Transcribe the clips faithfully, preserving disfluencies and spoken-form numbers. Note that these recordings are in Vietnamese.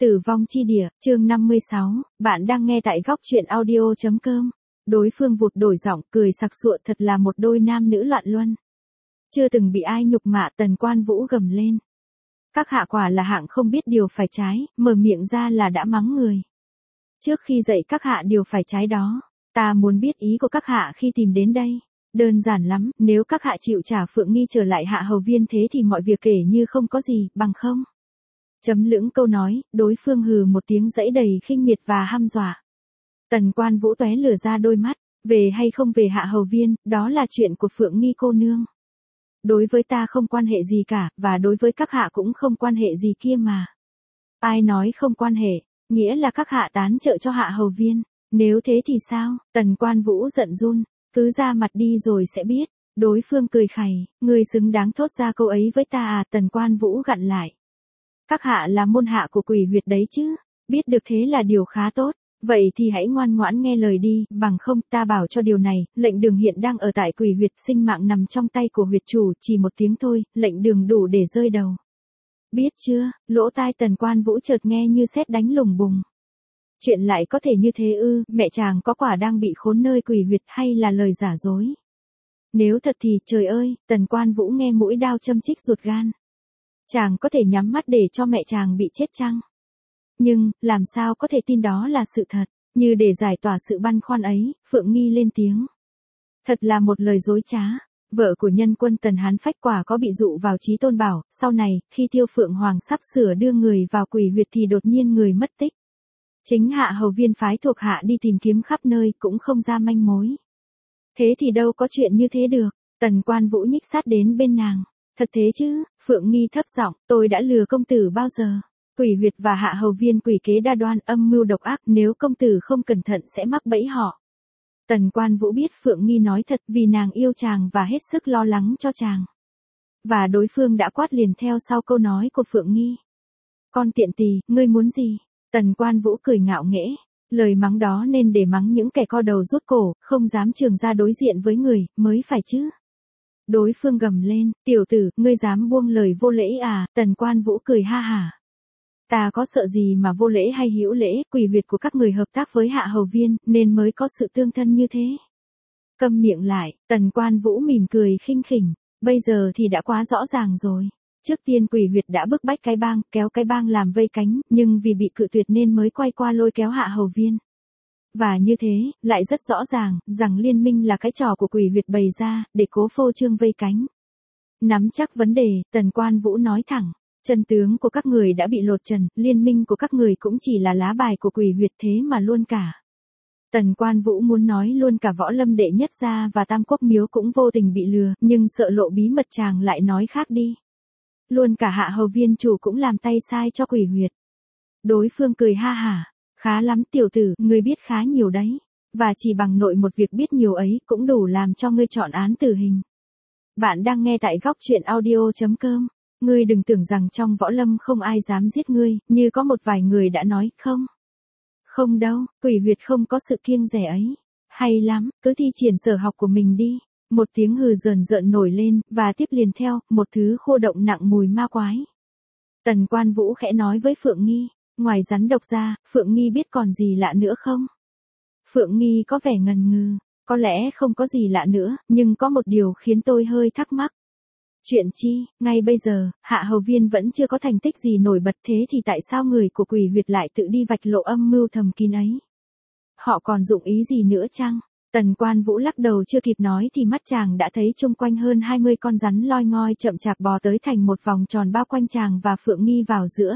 Tử vong chi địa, chương năm mươi sáu, bạn đang nghe tại góc truyện audio.com. Đối phương vụt đổi giọng, cười sặc sụa, thật là một đôi nam nữ loạn luân. Chưa từng bị ai nhục mạ, Tần Quan Vũ gầm lên. Các hạ quả là hạng không biết điều phải trái, mở miệng ra là đã mắng người. Trước khi dạy các hạ điều phải trái đó, ta muốn biết ý của các hạ khi tìm đến đây. Đơn giản lắm, nếu các hạ chịu trả Phượng Nghi trở lại Hạ Hầu Viên thế thì mọi việc kể như không có gì, bằng không. Chấm lưỡng câu nói, đối phương hừ một tiếng dãy đầy khinh miệt và hăm dọa. Tần Quan Vũ tóe lửa ra đôi mắt, về hay không về Hạ Hầu Viên, đó là chuyện của Phượng Nghi cô nương. Đối với ta không quan hệ gì cả, và đối với các hạ cũng không quan hệ gì kia mà. Ai nói không quan hệ, nghĩa là các hạ tán trợ cho Hạ Hầu Viên. Nếu thế thì sao? Tần Quan Vũ giận run, cứ ra mặt đi rồi sẽ biết. Đối phương cười khẩy, người xứng đáng thốt ra câu ấy với ta à? Tần Quan Vũ gặn lại. Các hạ là môn hạ của Quỷ Huyệt đấy chứ, biết được thế là điều khá tốt, vậy thì hãy ngoan ngoãn nghe lời đi, bằng không ta bảo cho điều này, lệnh đường hiện đang ở tại Quỷ Huyệt, sinh mạng nằm trong tay của huyệt chủ, chỉ một tiếng thôi, lệnh đường đủ để rơi đầu. Biết chưa? Lỗ tai Tần Quan Vũ chợt nghe như sét đánh lùng bùng. Chuyện lại có thể như thế ư? Mẹ chàng có quả đang bị khốn nơi Quỷ Huyệt hay là lời giả dối? Nếu thật thì, trời ơi, Tần Quan Vũ nghe mũi đao châm chích ruột gan. Chàng có thể nhắm mắt để cho mẹ chàng bị chết chăng? Nhưng, làm sao có thể tin đó là sự thật? Như để giải tỏa sự băn khoăn ấy, Phượng Nghi lên tiếng. Thật là một lời dối trá. Vợ của nhân quân Tần Hán Phách quả có bị dụ vào Chí Tôn Bảo, sau này, khi Tiêu Phượng Hoàng sắp sửa đưa người vào Quỷ Huyệt thì đột nhiên người mất tích. Chính Hạ Hầu Viên phái thuộc hạ đi tìm kiếm khắp nơi cũng không ra manh mối. Thế thì đâu có chuyện như thế được. Tần Quan Vũ nhích sát đến bên nàng. Thật thế chứ? Phượng Nghi thấp giọng, tôi đã lừa công tử bao giờ? Quỷ Huyệt và Hạ Hầu Viên quỷ kế đa đoan, âm mưu độc ác, nếu công tử không cẩn thận sẽ mắc bẫy họ. Tần Quan Vũ biết Phượng Nghi nói thật vì nàng yêu chàng và hết sức lo lắng cho chàng. Và đối phương đã quát liền theo sau câu nói của Phượng Nghi. Con tiện tỳ, ngươi muốn gì? Tần Quan Vũ cười ngạo nghễ. Lời mắng đó nên để mắng những kẻ co đầu rút cổ, không dám trường ra đối diện với người, mới phải chứ. Đối phương gầm lên, tiểu tử, ngươi dám buông lời vô lễ à? Tần Quan Vũ cười ha hả. Ta có sợ gì mà vô lễ hay hữu lễ? Quỷ huyệt của các người hợp tác với Hạ Hầu Viên, nên mới có sự tương thân như thế. Câm miệng lại, Tần Quan Vũ mỉm cười khinh khỉnh, bây giờ thì đã quá rõ ràng rồi. Trước tiên Quỷ Huyệt đã bức bách cái bang, kéo cái bang làm vây cánh, nhưng vì bị cự tuyệt nên mới quay qua lôi kéo Hạ Hầu Viên. Và như thế, lại rất rõ ràng, rằng liên minh là cái trò của Quỷ Huyệt bày ra, để cố phô trương vây cánh. Nắm chắc vấn đề, Tần Quan Vũ nói thẳng, chân tướng của các người đã bị lột trần, liên minh của các người cũng chỉ là lá bài của Quỷ Huyệt thế mà luôn cả. Tần Quan Vũ muốn nói luôn cả Võ Lâm đệ nhất gia và Tam Quốc miếu cũng vô tình bị lừa, nhưng sợ lộ bí mật chàng lại nói khác đi. Luôn cả Hạ Hầu Viên chủ cũng làm tay sai cho Quỷ Huyệt. Đối phương cười ha hả. Khá lắm tiểu tử, ngươi biết khá nhiều đấy. Và chỉ bằng nội một việc biết nhiều ấy cũng đủ làm cho ngươi chọn án tử hình. Bạn đang nghe tại góc truyện audio.com. Ngươi đừng tưởng rằng trong Võ Lâm không ai dám giết ngươi, như có một vài người đã nói, không. Không đâu, Quỷ Huyệt không có sự kiêng dè ấy. Hay lắm, cứ thi triển sở học của mình đi. Một tiếng hừ rờn rợn nổi lên, và tiếp liền theo, một thứ khô động nặng mùi ma quái. Tần Quan Vũ khẽ nói với Phượng Nghi. Ngoài rắn độc ra, Phượng Nghi biết còn gì lạ nữa không? Phượng Nghi có vẻ ngần ngừ, có lẽ không có gì lạ nữa, nhưng có một điều khiến tôi hơi thắc mắc. Chuyện chi, ngay bây giờ, Hạ Hầu Viên vẫn chưa có thành tích gì nổi bật, thế thì tại sao người của Quỷ Huyệt lại tự đi vạch lộ âm mưu thầm kín ấy? Họ còn dụng ý gì nữa chăng? Tần Quan Vũ lắc đầu chưa kịp nói thì mắt chàng đã thấy chung quanh hơn hai mươi con rắn loi ngoi chậm chạp bò tới thành một vòng tròn bao quanh chàng và Phượng Nghi vào giữa.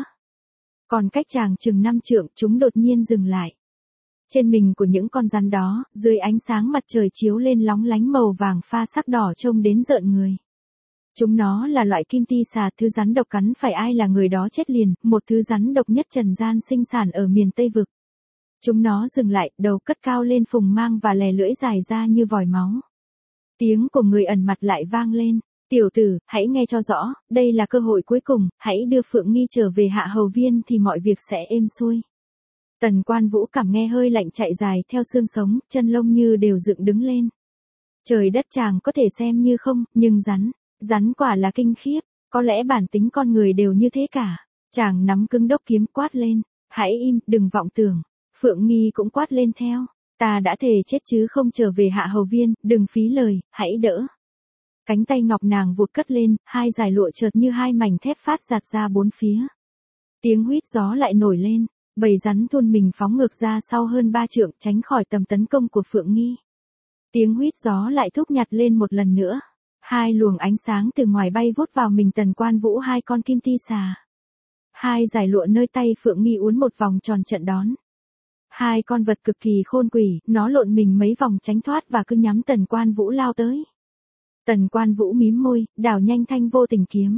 Còn cách chàng chừng năm trượng, chúng đột nhiên dừng lại. Trên mình của những con rắn đó, dưới ánh sáng mặt trời chiếu lên lóng lánh màu vàng pha sắc đỏ trông đến rợn người. Chúng nó là loại kim ti xà, thứ rắn độc cắn phải ai là người đó chết liền, một thứ rắn độc nhất trần gian sinh sản ở miền Tây Vực. Chúng nó dừng lại, đầu cất cao lên phùng mang và lè lưỡi dài ra như vòi máu. Tiếng của người ẩn mặt lại vang lên. Tiểu tử, hãy nghe cho rõ, đây là cơ hội cuối cùng, hãy đưa Phượng Nghi trở về Hạ Hầu Viên thì mọi việc sẽ êm xuôi. Tần Quan Vũ cảm nghe hơi lạnh chạy dài theo xương sống, chân lông như đều dựng đứng lên. Trời đất chàng có thể xem như không, nhưng rắn, rắn quả là kinh khiếp, có lẽ bản tính con người đều như thế cả. Chàng nắm cứng đốc kiếm quát lên, Hãy im, đừng vọng tưởng. Phượng Nghi cũng quát lên theo. Ta đã thề chết chứ không trở về Hạ Hầu Viên, đừng phí lời, hãy đỡ. Cánh tay ngọc nàng vụt cất lên, hai dải lụa chợt như hai mảnh thép phát giạt ra bốn phía. Tiếng huýt gió lại nổi lên, bầy rắn thôn mình phóng ngược ra sau hơn ba trượng tránh khỏi tầm tấn công của Phượng Nghi. Tiếng huýt gió lại thúc nhặt lên một lần nữa. Hai luồng ánh sáng từ ngoài bay vút vào mình Tần Quan Vũ hai con kim ti xà. Hai dải lụa nơi tay Phượng Nghi uốn một vòng tròn trận đón. Hai con vật cực kỳ khôn quỷ, nó lộn mình mấy vòng tránh thoát và cứ nhắm Tần Quan Vũ lao tới. Tần Quan Vũ mím môi, đảo nhanh thanh vô tình kiếm.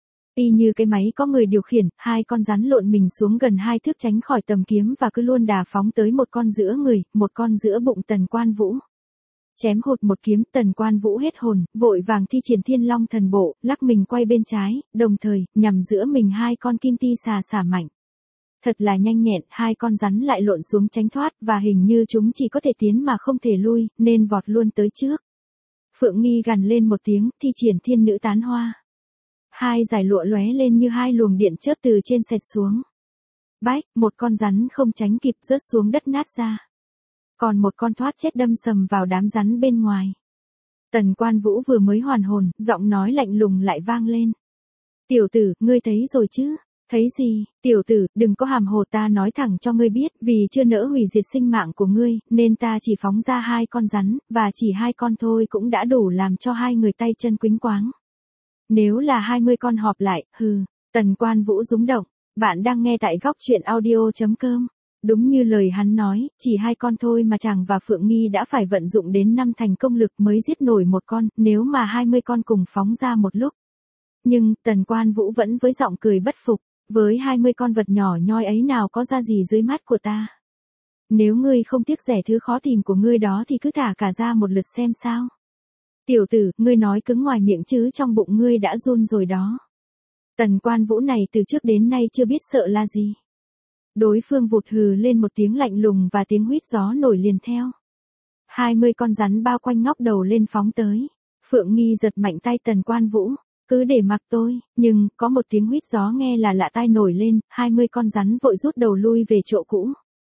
Y như cái máy có người điều khiển, hai con rắn lộn mình xuống gần hai thước tránh khỏi tầm kiếm và cứ luôn đà phóng tới một con giữa người, một con giữa bụng Tần Quan Vũ. Chém hụt một kiếm, Tần Quan Vũ hết hồn, vội vàng thi triển Thiên Long Thần Bộ, lắc mình quay bên trái, đồng thời, nhằm giữa mình hai con kim ti xà xả mạnh. Thật là nhanh nhẹn, hai con rắn lại lộn xuống tránh thoát và hình như chúng chỉ có thể tiến mà không thể lui, nên vọt luôn tới trước. Phượng Nghi gằn lên một tiếng, thi triển Thiên Nữ Tán Hoa. Hai dải lụa lóe lên như hai luồng điện chớp từ trên xẹt xuống. Bách, một con rắn không tránh kịp rớt xuống đất nát ra. Còn một con thoát chết đâm sầm vào đám rắn bên ngoài. Tần Quan Vũ vừa mới hoàn hồn, giọng nói lạnh lùng lại vang lên. Tiểu tử, ngươi thấy rồi chứ? Thấy gì? Tiểu tử, đừng có hàm hồ, ta nói thẳng cho ngươi biết, vì chưa nỡ hủy diệt sinh mạng của ngươi, nên ta chỉ phóng ra hai con rắn, và chỉ hai con thôi cũng đã đủ làm cho hai người tay chân quĩnh quáng. Nếu là hai mươi con họp lại, hừ, Tần Quan Vũ rúng động. Bạn đang nghe tại góc truyện audio chấm com. Đúng như lời hắn nói, chỉ hai con thôi mà chàng và Phượng Nghi đã phải vận dụng đến năm thành công lực mới giết nổi một con, nếu mà hai mươi con cùng phóng ra một lúc. Nhưng, Tần Quan Vũ vẫn với giọng cười bất phục, với hai mươi con vật nhỏ nhoi ấy nào có ra gì dưới mắt của ta. Nếu ngươi không tiếc rẻ thứ khó tìm của ngươi đó thì cứ thả cả ra một lượt xem sao. Tiểu tử, ngươi nói cứng ngoài miệng chứ trong bụng ngươi đã run rồi đó. Tần Quan Vũ này từ trước đến nay chưa biết sợ là gì. Đối phương vụt hừ lên một tiếng lạnh lùng và tiếng huýt gió nổi liền theo. Hai mươi con rắn bao quanh ngóc đầu lên phóng tới. Phượng Nghi giật mạnh tay Tần Quan Vũ. Cứ để mặc tôi, nhưng, có một tiếng huýt gió nghe là lạ tai nổi lên, hai mươi con rắn vội rút đầu lui về chỗ cũ.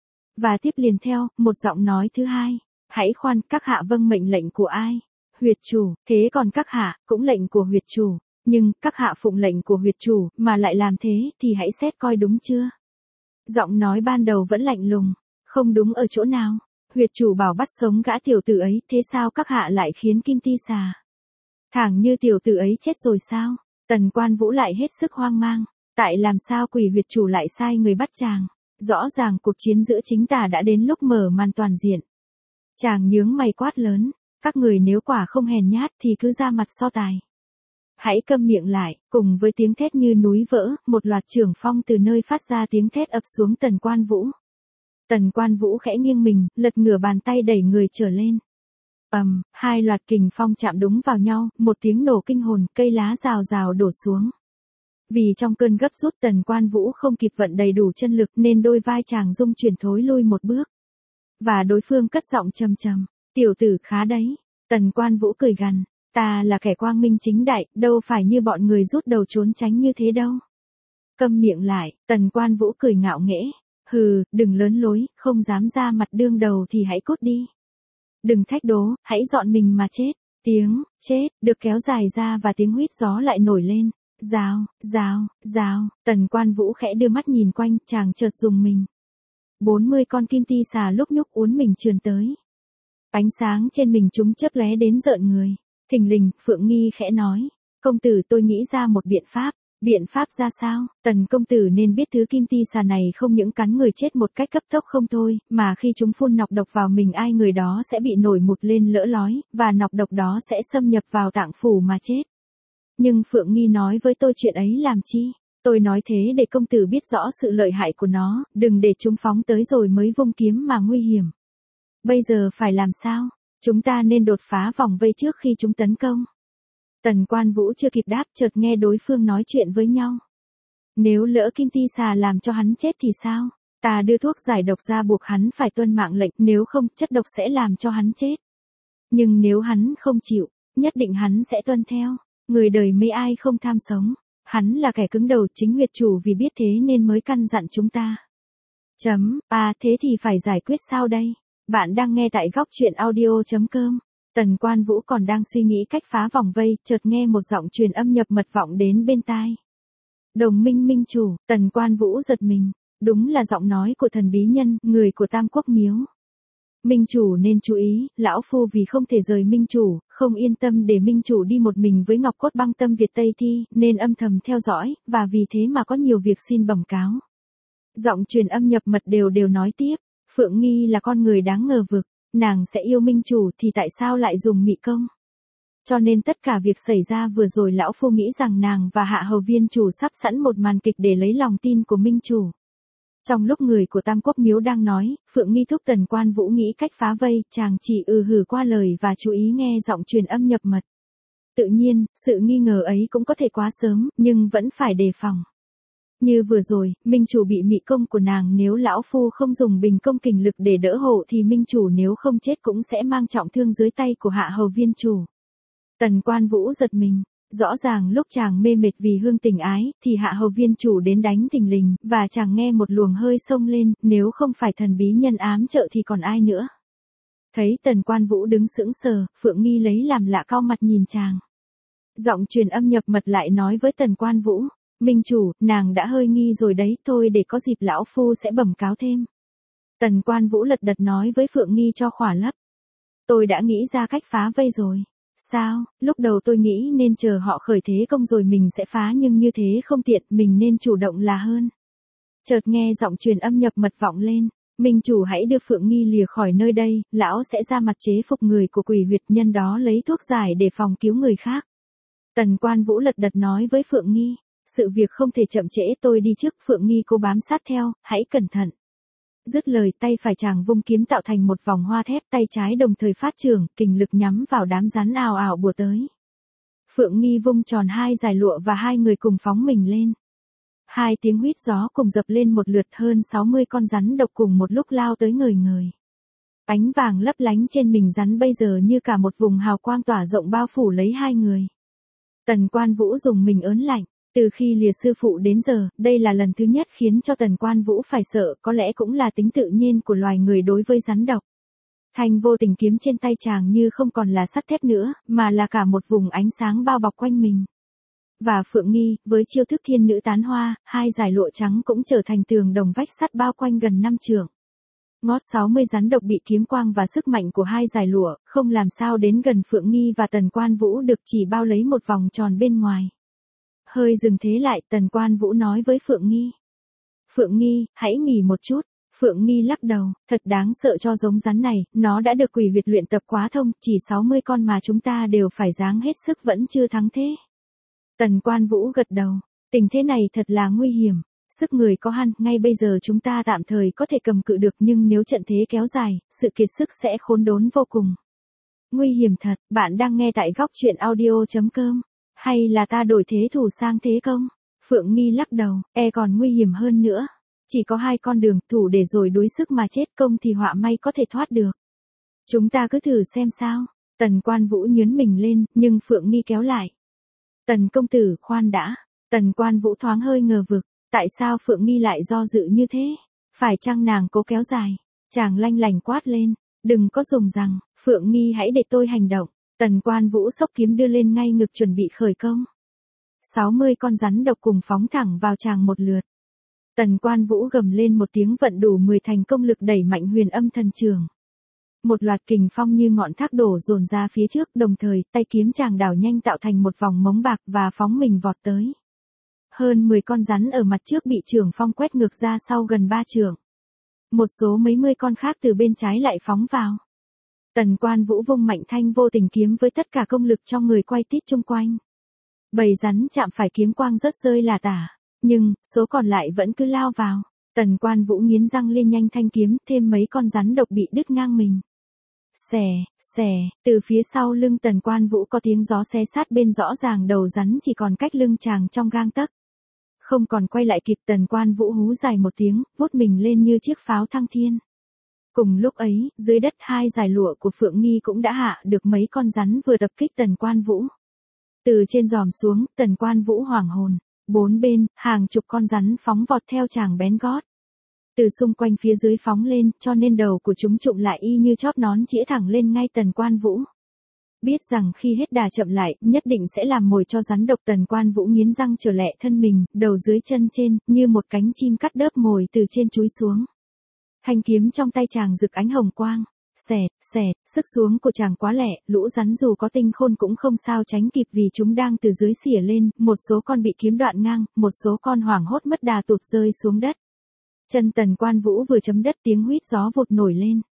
Và tiếp liền theo, một giọng nói thứ hai. Hãy khoan, các hạ vâng mệnh lệnh của ai? Huyệt chủ, thế còn các hạ, cũng lệnh của huyệt chủ. Nhưng, các hạ phụng lệnh của huyệt chủ, mà lại làm thế, thì hãy xét coi đúng chưa? Giọng nói ban đầu vẫn lạnh lùng, không đúng ở chỗ nào. Huyệt chủ bảo bắt sống gã tiểu tử ấy, thế sao các hạ lại khiến kim ti xà? Thẳng như tiểu tử ấy chết rồi sao? Tần Quan Vũ lại hết sức hoang mang. Tại làm sao quỷ huyệt chủ lại sai người bắt chàng? Rõ ràng cuộc chiến giữa chính tà đã đến lúc mở màn toàn diện. Chàng nhướng mày quát lớn. Các người nếu quả không hèn nhát thì cứ ra mặt so tài. Hãy câm miệng lại, cùng với tiếng thét như núi vỡ, một loạt trưởng phong từ nơi phát ra tiếng thét ập xuống Tần Quan Vũ. Tần Quan Vũ khẽ nghiêng mình, lật ngửa bàn tay đẩy người trở lên. Ầm, um, hai loạt kình phong chạm đúng vào nhau, một tiếng nổ kinh hồn, cây lá rào rào đổ xuống. Vì trong cơn gấp rút Tần Quan Vũ không kịp vận đầy đủ chân lực nên đôi vai chàng rung chuyển thối lui một bước. Và đối phương cất giọng trầm trầm, tiểu tử khá đấy. Tần Quan Vũ cười gằn, ta là kẻ quang minh chính đại, đâu phải như bọn người rút đầu trốn tránh như thế đâu. Câm miệng lại, Tần Quan Vũ cười ngạo nghễ, hừ, đừng lớn lối, không dám ra mặt đương đầu thì hãy cút đi. Đừng thách đố, hãy dọn mình mà chết. Tiếng, chết, được kéo dài ra và tiếng huýt gió lại nổi lên. Rào, rào, rào, Tần Quan Vũ khẽ đưa mắt nhìn quanh, chàng chợt rùng mình. bốn mươi con kim ti xà lúc nhúc uốn mình trườn tới. Ánh sáng trên mình chúng chớp lóe đến rợn người. Thình lình, Phượng Nghi khẽ nói, công tử tôi nghĩ ra một biện pháp. Biện pháp ra sao? Tần công tử nên biết thứ kim ti xà này không những cắn người chết một cách cấp tốc không thôi, mà khi chúng phun nọc độc vào mình ai người đó sẽ bị nổi mụt lên lỡ lói, và nọc độc đó sẽ xâm nhập vào tạng phủ mà chết. Nhưng Phượng Nghi nói với tôi chuyện ấy làm chi? Tôi nói thế để công tử biết rõ sự lợi hại của nó, đừng để chúng phóng tới rồi mới vung kiếm mà nguy hiểm. Bây giờ phải làm sao? Chúng ta nên đột phá vòng vây trước khi chúng tấn công. Tần Quan Vũ chưa kịp đáp chợt nghe đối phương nói chuyện với nhau. Nếu lỡ kim ti xà làm cho hắn chết thì sao? Ta đưa thuốc giải độc ra buộc hắn phải tuân mạng lệnh, nếu không chất độc sẽ làm cho hắn chết. Nhưng nếu hắn không chịu, nhất định hắn sẽ tuân theo. Người đời mấy ai không tham sống. Hắn là kẻ cứng đầu, chính huyệt chủ vì biết thế nên mới căn dặn chúng ta. Chấm, à thế thì phải giải quyết sao đây? Bạn đang nghe tại góc truyện audio.com. Tần Quan Vũ còn đang suy nghĩ cách phá vòng vây, chợt nghe một giọng truyền âm nhập mật vọng đến bên tai. Đồng minh minh chủ, Tần Quan Vũ giật mình. Đúng là giọng nói của thần bí nhân, người của Tam Quốc Miếu. Minh chủ nên chú ý, lão phu vì không thể rời minh chủ, không yên tâm để minh chủ đi một mình với Ngọc Cốt Băng Tâm Việt Tây Thi, nên âm thầm theo dõi, và vì thế mà có nhiều việc xin bẩm cáo. Giọng truyền âm nhập mật đều đều nói tiếp, Phượng Nghi là con người đáng ngờ vực, nàng sẽ yêu minh chủ thì tại sao lại dùng mị công? Cho nên tất cả việc xảy ra vừa rồi lão phu nghĩ rằng nàng và Hạ Hầu Viên chủ sắp sẵn một màn kịch để lấy lòng tin của minh chủ. Trong lúc người của Tam Quốc Miếu đang nói, Phượng Nghi thúc Tần Quan Vũ nghĩ cách phá vây, chàng chỉ ừ hử qua lời và chú ý nghe giọng truyền âm nhập mật. Tự nhiên, sự nghi ngờ ấy cũng có thể quá sớm, nhưng vẫn phải đề phòng. Như vừa rồi, minh chủ bị mị công của nàng, nếu lão phu không dùng bình công kình lực để đỡ hộ thì minh chủ nếu không chết cũng sẽ mang trọng thương dưới tay của Hạ Hầu Viên chủ. Tần Quan Vũ giật mình. Rõ ràng lúc chàng mê mệt vì hương tình ái, thì Hạ Hầu Viên chủ đến đánh thình lình, và chàng nghe một luồng hơi xông lên, nếu không phải thần bí nhân ám trợ thì còn ai nữa. Thấy Tần Quan Vũ đứng sững sờ, Phượng Nghi lấy làm lạ cau mặt nhìn chàng. Giọng truyền âm nhập mật lại nói với Tần Quan Vũ, minh chủ, nàng đã hơi nghi rồi đấy, thôi để có dịp lão phu sẽ bẩm cáo thêm. Tần Quan Vũ lật đật nói với Phượng Nghi cho khỏa lấp. Tôi đã nghĩ ra cách phá vây rồi. Sao, lúc đầu tôi nghĩ nên chờ họ khởi thế công rồi mình sẽ phá, nhưng như thế không tiện, mình nên chủ động là hơn. Chợt nghe giọng truyền âm nhập mật vọng lên, minh chủ hãy đưa Phượng Nghi lìa khỏi nơi đây, lão sẽ ra mặt chế phục người của quỷ huyệt, nhân đó lấy thuốc giải để phòng cứu người khác. Tần Quan Vũ lật đật nói với Phượng Nghi, sự việc không thể chậm trễ, tôi đi trước. Phượng Nghi cô bám sát theo, hãy cẩn thận. Dứt lời, tay phải chàng vung kiếm tạo thành một vòng hoa thép, tay trái đồng thời phát trường, kình lực nhắm vào đám rắn ào ào bùa tới. Phượng Nghi vung tròn hai dải lụa và hai người cùng phóng mình lên. Hai tiếng huýt gió cùng dập lên một lượt, hơn sáu mươi con rắn độc cùng một lúc lao tới người người. Ánh vàng lấp lánh trên mình rắn bây giờ như cả một vùng hào quang tỏa rộng bao phủ lấy hai người. Tần Quan Vũ dùng mình ớn lạnh. Từ khi lìa sư phụ đến giờ, đây là lần thứ nhất khiến cho Tần Quan Vũ phải sợ, có lẽ cũng là tính tự nhiên của loài người đối với rắn độc. Thanh vô tình kiếm trên tay chàng như không còn là sắt thép nữa, mà là cả một vùng ánh sáng bao bọc quanh mình. Và Phượng Nghi, với chiêu thức thiên nữ tán hoa, hai dải lụa trắng cũng trở thành tường đồng vách sắt bao quanh gần năm trượng. Ngót sáu mươi rắn độc bị kiếm quang và sức mạnh của hai dải lụa, không làm sao đến gần Phượng Nghi và Tần Quan Vũ được, chỉ bao lấy một vòng tròn bên ngoài. Hơi dừng thế lại, Tần Quan Vũ nói với Phượng Nghi. Phượng Nghi, hãy nghỉ một chút. Phượng Nghi lắc đầu, thật đáng sợ cho giống rắn này, nó đã được quỷ huyệt luyện tập quá thông, chỉ sáu mươi con mà chúng ta đều phải giáng hết sức vẫn chưa thắng thế. Tần Quan Vũ gật đầu, tình thế này thật là nguy hiểm, sức người có hăn, ngay bây giờ chúng ta tạm thời có thể cầm cự được, nhưng nếu trận thế kéo dài, sự kiệt sức sẽ khốn đốn vô cùng. Nguy hiểm thật, bạn đang nghe tại góc truyện audio.com. Hay là ta đổi thế thủ sang thế công? Phượng Nghi lắc đầu, e còn nguy hiểm hơn nữa. Chỉ có hai con đường, thủ để rồi đuối sức mà chết, công thì họa may có thể thoát được. Chúng ta cứ thử xem sao. Tần Quan Vũ nhớn mình lên, nhưng Phượng Nghi kéo lại. Tần công tử, khoan đã. Tần Quan Vũ thoáng hơi ngờ vực, tại sao Phượng Nghi lại do dự như thế? Phải chăng nàng cố kéo dài? Chàng lanh lành quát lên, đừng có dùng rằng, Phượng Nghi hãy để tôi hành động. Tần Quan Vũ xốc kiếm đưa lên ngay ngực chuẩn bị khởi công. sáu mươi con rắn độc cùng phóng thẳng vào chàng một lượt. Tần Quan Vũ gầm lên một tiếng, vận đủ mười thành công lực đẩy mạnh huyền âm thần trường. Một loạt kình phong như ngọn thác đổ dồn ra phía trước, đồng thời tay kiếm chàng đảo nhanh tạo thành một vòng móng bạc và phóng mình vọt tới. Hơn mười con rắn ở mặt trước bị trường phong quét ngược ra sau gần ba trượng. Một số mấy mươi con khác từ bên trái lại phóng vào. Tần Quan Vũ vung mạnh thanh vô tình kiếm với tất cả công lực trong người quay tít chung quanh. Bầy rắn chạm phải kiếm quang rớt rơi là tả, nhưng số còn lại vẫn cứ lao vào. Tần Quan Vũ nghiến răng lên nhanh thanh kiếm, thêm mấy con rắn độc bị đứt ngang mình. Xè, xè, từ phía sau lưng Tần Quan Vũ có tiếng gió xé sát bên, rõ ràng đầu rắn chỉ còn cách lưng chàng trong gang tấc. Không còn quay lại kịp, Tần Quan Vũ hú dài một tiếng, vút mình lên như chiếc pháo thăng thiên. Cùng lúc ấy, dưới đất hai dải lụa của Phượng Nghi cũng đã hạ được mấy con rắn vừa tập kích Tần Quan Vũ. Từ trên giòm xuống, Tần Quan Vũ hoảng hồn, bốn bên, hàng chục con rắn phóng vọt theo chàng bén gót. từ xung quanh phía dưới phóng lên, cho nên đầu của chúng trụng lại y như chóp nón chĩa thẳng lên ngay Tần Quan Vũ. Biết rằng khi hết đà chậm lại, nhất định sẽ làm mồi cho rắn độc. Tần Quan Vũ nghiến răng trở lẹ thân mình, đầu dưới chân trên, như một cánh chim cắt đớp mồi từ trên chúi xuống. Thanh kiếm trong tay chàng rực ánh hồng quang. Xẹt, xẹt, sức xuống của chàng quá lẹ, lũ rắn dù có tinh khôn cũng không sao tránh kịp vì chúng đang từ dưới xỉa lên, một số con bị kiếm đoạn ngang, một số con hoảng hốt mất đà tụt rơi xuống đất. Chân Tần Quan Vũ vừa chấm đất tiếng huýt gió vụt nổi lên.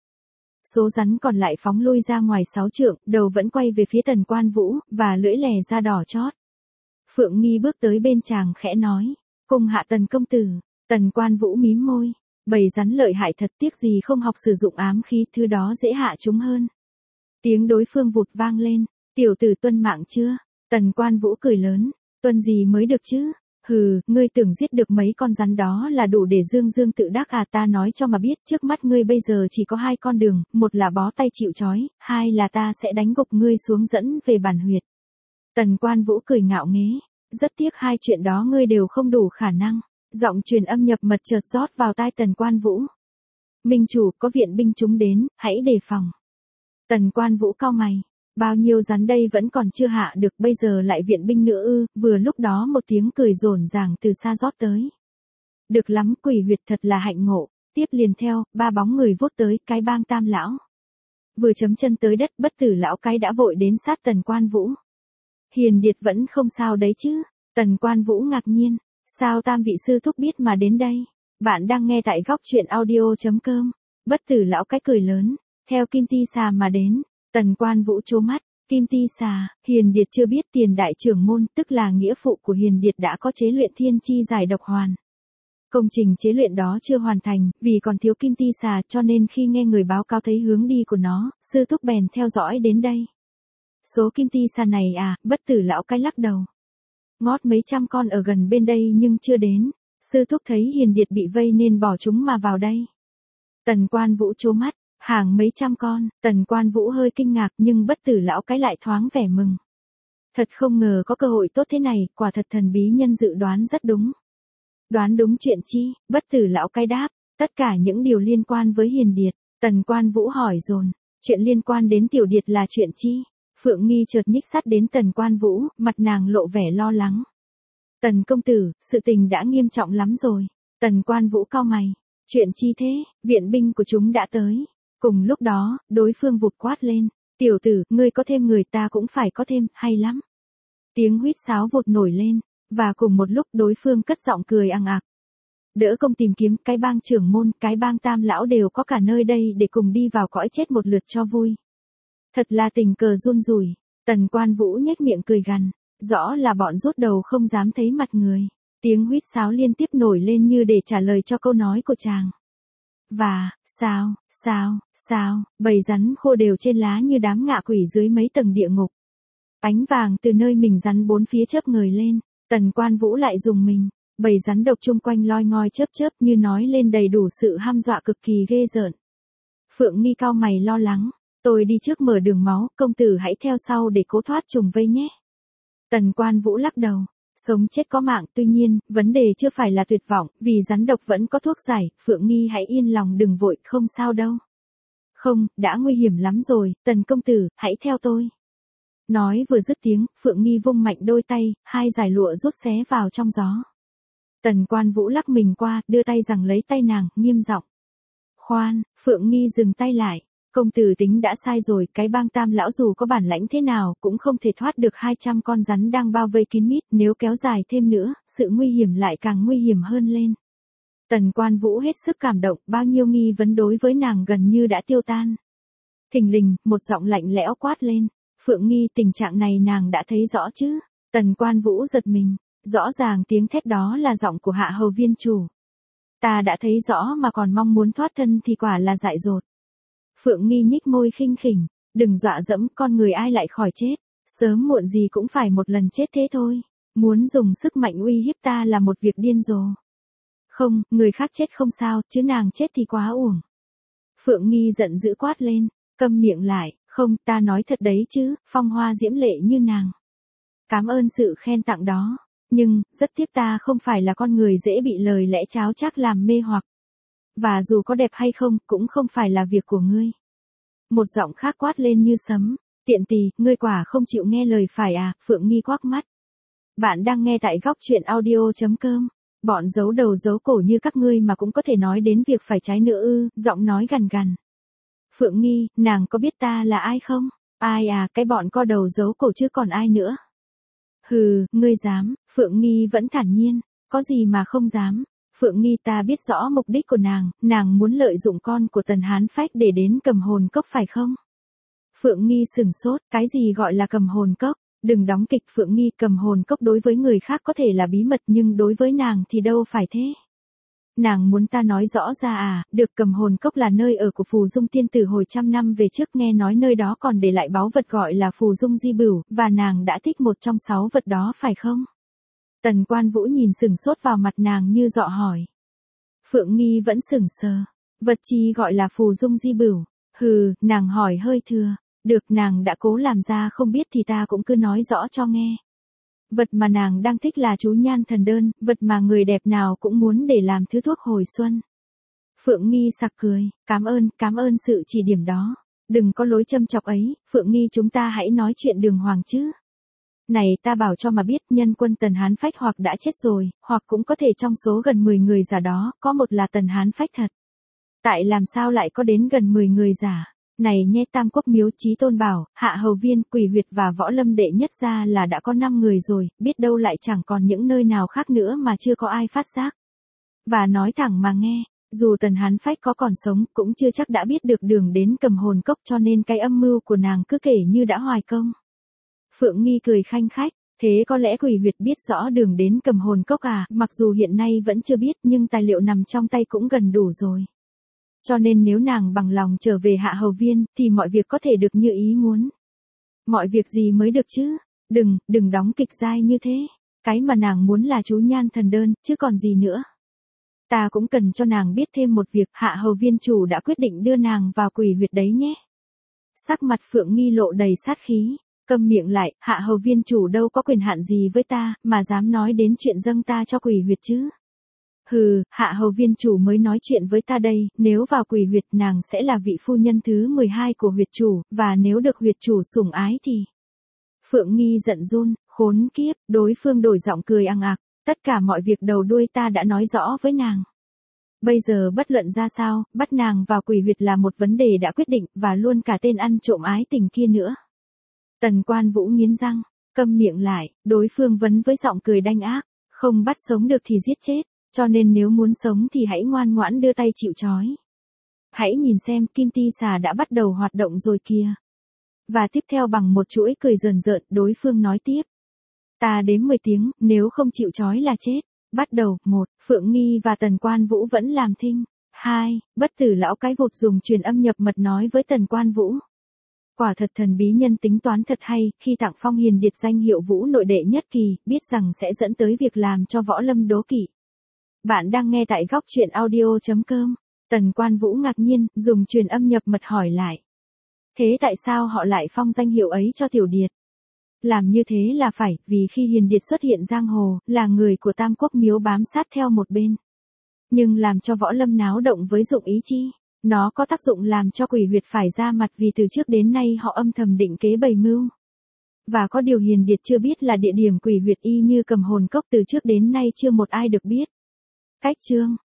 Số rắn còn lại phóng lui ra ngoài sáu trượng, đầu vẫn quay về phía Tần Quan Vũ, và lưỡi lè ra đỏ chót. Phượng Nghi bước tới bên chàng khẽ nói, cung hạ Tần công tử. Tần Quan Vũ mím môi. Bầy rắn lợi hại thật, tiếc gì không học sử dụng ám khí, thứ đó dễ hạ chúng hơn. Tiếng đối phương vụt vang lên, tiểu tử tuân mạng chưa? Tần Quan Vũ cười lớn, tuân gì mới được chứ? Hừ, ngươi tưởng giết được mấy con rắn đó là đủ để dương dương tự đắc à? Ta nói cho mà biết, trước mắt ngươi bây giờ chỉ có hai con đường, một là bó tay chịu trói, hai là ta sẽ đánh gục ngươi xuống dẫn về bản huyệt. Tần Quan Vũ cười ngạo nghễ, rất tiếc hai chuyện đó ngươi đều không đủ khả năng. Giọng truyền âm nhập mật chợt rót vào tai Tần Quan Vũ. Minh chủ, có viện binh chúng đến, hãy đề phòng. Tần Quan Vũ cau mày, bao nhiêu rắn đây vẫn còn chưa hạ được, bây giờ lại viện binh nữa ư? Vừa lúc đó một tiếng cười rồn ràng từ xa rót tới. Được lắm, quỷ huyệt thật là hạnh ngộ. Tiếp liền theo, ba bóng người vút tới, cái bang Tam lão. Vừa chấm chân tới đất, Bất Tử lão cái đã vội đến sát Tần Quan Vũ. Hiền Điệt vẫn không sao đấy chứ? Tần Quan Vũ ngạc nhiên. Sao Tam vị sư thúc biết mà đến đây? Bạn đang nghe tại góc truyện audio chấm com. Bất Tử lão cái cười lớn, theo Kim Ti Xà mà đến. Tần Quan Vũ trố mắt, Kim Ti Xà, Hiền Điệt chưa biết Tiền đại trưởng môn, tức là nghĩa phụ của Hiền Điệt đã có chế luyện thiên chi giải độc hoàn. Công trình chế luyện đó chưa hoàn thành, vì còn thiếu Kim Ti Xà, cho nên khi nghe người báo cáo thấy hướng đi của nó, sư thúc bèn theo dõi đến đây. Số Kim Ti Xà này à? Bất Tử lão cái lắc đầu. Ngót mấy trăm con ở gần bên đây nhưng chưa đến. Sư thúc thấy Hiền Điệt bị vây nên bỏ chúng mà vào đây. Tần Quan Vũ trố mắt, hàng mấy trăm con. Tần Quan Vũ hơi kinh ngạc nhưng Bất Tử lão cái lại thoáng vẻ mừng. Thật không ngờ có cơ hội tốt thế này, quả thật thần bí nhân dự đoán rất đúng. Đoán đúng chuyện chi? Bất Tử lão cái đáp, tất cả những điều liên quan với Hiền Điệt. Tần Quan Vũ hỏi dồn, chuyện liên quan đến Tiểu Điệt là chuyện chi? Phượng Nghi chợt nhích sát đến Tần Quan Vũ, mặt nàng lộ vẻ lo lắng. Tần công tử, sự tình đã nghiêm trọng lắm rồi. Tần Quan Vũ cau mày. Chuyện chi thế? Viện binh của chúng đã tới. Cùng lúc đó, đối phương vụt quát lên. Tiểu tử, ngươi có thêm người ta cũng phải có thêm, hay lắm. Tiếng huýt sáo vụt nổi lên, và cùng một lúc đối phương cất giọng cười ằng ạc. Đỡ công tìm kiếm, cái bang trưởng môn, cái bang Tam lão đều có cả nơi đây để cùng đi vào cõi chết một lượt cho vui. Thật là tình cờ run rủi. Tần Quan Vũ nhếch miệng cười gằn, rõ là bọn rút đầu không dám thấy mặt người. Tiếng huýt sáo liên tiếp nổi lên như để trả lời cho câu nói của chàng. Và, sao, sao, sao, bầy rắn khô đều trên lá như đám ngạ quỷ dưới mấy tầng địa ngục. Ánh vàng từ nơi mình rắn bốn phía chớp ngời lên, Tần Quan Vũ lại dùng mình. Bầy rắn độc chung quanh loi ngoi chớp chớp như nói lên đầy đủ sự hăm dọa cực kỳ ghê rợn. Phượng Nghi cau mày lo lắng. Tôi đi trước mở đường máu, công tử hãy theo sau để cố thoát trùng vây nhé. Tần Quan Vũ lắc đầu, sống chết có mạng, tuy nhiên, vấn đề chưa phải là tuyệt vọng, vì rắn độc vẫn có thuốc giải, Phượng Nghi hãy yên lòng đừng vội, không sao đâu. Không, đã nguy hiểm lắm rồi, Tần công tử, hãy theo tôi. Nói vừa dứt tiếng, Phượng Nghi vung mạnh đôi tay, hai dải lụa rút xé vào trong gió. Tần Quan Vũ lắc mình qua, đưa tay giằng lấy tay nàng, nghiêm giọng. Khoan, Phượng Nghi dừng tay lại. Công tử tính đã sai rồi, cái bang Tam lão dù có bản lãnh thế nào cũng không thể thoát được hai trăm con rắn đang bao vây kín mít, nếu kéo dài thêm nữa, sự nguy hiểm lại càng nguy hiểm hơn lên. Tần Quan Vũ hết sức cảm động, bao nhiêu nghi vấn đối với nàng gần như đã tiêu tan. Thình lình, một giọng lạnh lẽo quát lên, Phượng Nghi, tình trạng này nàng đã thấy rõ chứ? Tần Quan Vũ giật mình, rõ ràng tiếng thét đó là giọng của Hạ Hầu viên chủ. Ta đã thấy rõ mà còn mong muốn thoát thân thì quả là dại dột. Phượng Nghi nhích môi khinh khỉnh, đừng dọa dẫm, con người ai lại khỏi chết, sớm muộn gì cũng phải một lần chết thế thôi, muốn dùng sức mạnh uy hiếp ta là một việc điên rồ. Không, người khác chết không sao, chứ nàng chết thì quá uổng. Phượng Nghi giận dữ quát lên, câm miệng lại, không, ta nói thật đấy chứ, phong hoa diễm lệ như nàng. Cảm ơn sự khen tặng đó, nhưng, rất tiếc ta không phải là con người dễ bị lời lẽ cháo chác làm mê hoặc. Và dù có đẹp hay không, cũng không phải là việc của ngươi. Một giọng khác quát lên như sấm. Tiện tỳ, ngươi quả không chịu nghe lời phải à, Phượng Nghi quắc mắt. Bạn đang nghe tại góc truyện audio.com. Bọn giấu đầu giấu cổ như các ngươi mà cũng có thể nói đến việc phải trái nữa ư, giọng nói gằn gằn. Phượng Nghi, nàng có biết ta là ai không? Ai à, cái bọn co đầu giấu cổ chứ còn ai nữa. Hừ, ngươi dám, Phượng Nghi vẫn thản nhiên, có gì mà không dám. Phượng Nghi, ta biết rõ mục đích của nàng, nàng muốn lợi dụng con của Tần Hán Phách để đến Cầm Hồn Cốc phải không? Phượng Nghi sừng sốt, cái gì gọi là Cầm Hồn Cốc? Đừng đóng kịch Phượng Nghi, Cầm Hồn Cốc đối với người khác có thể là bí mật nhưng đối với nàng thì đâu phải thế. Nàng muốn ta nói rõ ra à, được, Cầm Hồn Cốc là nơi ở của Phù Dung tiên tử hồi trăm năm về trước, nghe nói nơi đó còn để lại báu vật gọi là Phù Dung Di Bửu, và nàng đã thích một trong sáu vật đó phải không? Tần Quan Vũ nhìn sừng sốt vào mặt nàng như dọ hỏi. Phượng Nghi vẫn sừng sờ. Vật chi gọi là Phù Dung Di Bửu? Hừ, nàng hỏi hơi thừa. Được, nàng đã cố làm ra không biết thì ta cũng cứ nói rõ cho nghe. Vật mà nàng đang thích là chú nhan thần đơn, vật mà người đẹp nào cũng muốn để làm thứ thuốc hồi xuân. Phượng Nghi sặc cười, cảm ơn, cảm ơn sự chỉ điểm đó. Đừng có lối châm chọc ấy, Phượng Nghi, chúng ta hãy nói chuyện đường hoàng chứ. Này, ta bảo cho mà biết, nhân quân Tần Hán Phách hoặc đã chết rồi, hoặc cũng có thể trong số gần mười người giả đó, có một là Tần Hán Phách thật. Tại làm sao lại có đến gần mười người giả? Này nhé, Tam Quốc Miếu, Chí Tôn bảo, Hạ Hầu Viên, Quỷ Huyệt và Võ Lâm đệ nhất ra là đã có năm người rồi, biết đâu lại chẳng còn những nơi nào khác nữa mà chưa có ai phát giác. Và nói thẳng mà nghe, dù Tần Hán Phách có còn sống, cũng chưa chắc đã biết được đường đến Cầm Hồn Cốc, cho nên cái âm mưu của nàng cứ kể như đã hoài công. Phượng Nghi cười khanh khách, thế có lẽ Quỷ Huyệt biết rõ đường đến Cầm Hồn Cốc à, mặc dù hiện nay vẫn chưa biết nhưng tài liệu nằm trong tay cũng gần đủ rồi. Cho nên nếu nàng bằng lòng trở về Hạ Hầu Viên, thì mọi việc có thể được như ý muốn. Mọi việc gì mới được chứ? Đừng, đừng đóng kịch dai như thế. Cái mà nàng muốn là chú nhan thần đơn, chứ còn gì nữa. Ta cũng cần cho nàng biết thêm một việc, Hạ Hầu Viên chủ đã quyết định đưa nàng vào Quỷ Huyệt đấy nhé. Sắc mặt Phượng Nghi lộ đầy sát khí. Câm miệng lại, Hạ Hầu Viên chủ đâu có quyền hạn gì với ta, mà dám nói đến chuyện dâng ta cho Quỷ Huyệt chứ. Hừ, Hạ Hầu Viên chủ mới nói chuyện với ta đây, nếu vào Quỷ Huyệt nàng sẽ là vị phu nhân thứ mười hai của huyệt chủ, và nếu được huyệt chủ sủng ái thì... Phượng Nghi giận run, khốn kiếp, đối phương đổi giọng cười ằng ạc, tất cả mọi việc đầu đuôi ta đã nói rõ với nàng. Bây giờ bất luận ra sao, bắt nàng vào Quỷ Huyệt là một vấn đề đã quyết định, và luôn cả tên ăn trộm ái tình kia nữa. Tần Quan Vũ nghiến răng, câm miệng lại, đối phương vấn với giọng cười đanh ác, không bắt sống được thì giết chết. Cho nên nếu muốn sống thì hãy ngoan ngoãn đưa tay chịu trói. Hãy nhìn xem, Kim Ti Xà đã bắt đầu hoạt động rồi kìa. Và tiếp theo bằng một chuỗi cười rờn rợn, đối phương nói tiếp. Ta đếm mười tiếng, nếu không chịu trói là chết. Bắt đầu, một, Phượng Nghi và Tần Quan Vũ vẫn làm thinh. Hai, bất tử lão cái vụt dùng truyền âm nhập mật nói với Tần Quan Vũ. Quả thật thần bí nhân tính toán thật hay, khi tặng Phong Hiền Điệt danh hiệu Vũ nội đệ nhất kỳ, biết rằng sẽ dẫn tới việc làm cho Võ Lâm đố kỵ. Bạn đang nghe tại góc truyện audio.com. Tần Quan Vũ ngạc nhiên, dùng truyền âm nhập mật hỏi lại. Thế tại sao họ lại phong danh hiệu ấy cho Tiểu Điệt? Làm như thế là phải, vì khi Hiền Điệt xuất hiện giang hồ, là người của Tam Quốc Miếu bám sát theo một bên. Nhưng làm cho Võ Lâm náo động với dụng ý chi? Nó có tác dụng làm cho Quỷ Huyệt phải ra mặt vì từ trước đến nay họ âm thầm định kế bày mưu. Và có điều Hiền Điệt chưa biết là địa điểm Quỷ Huyệt y như Cầm Hồn Cốc từ trước đến nay chưa một ai được biết. Cách chương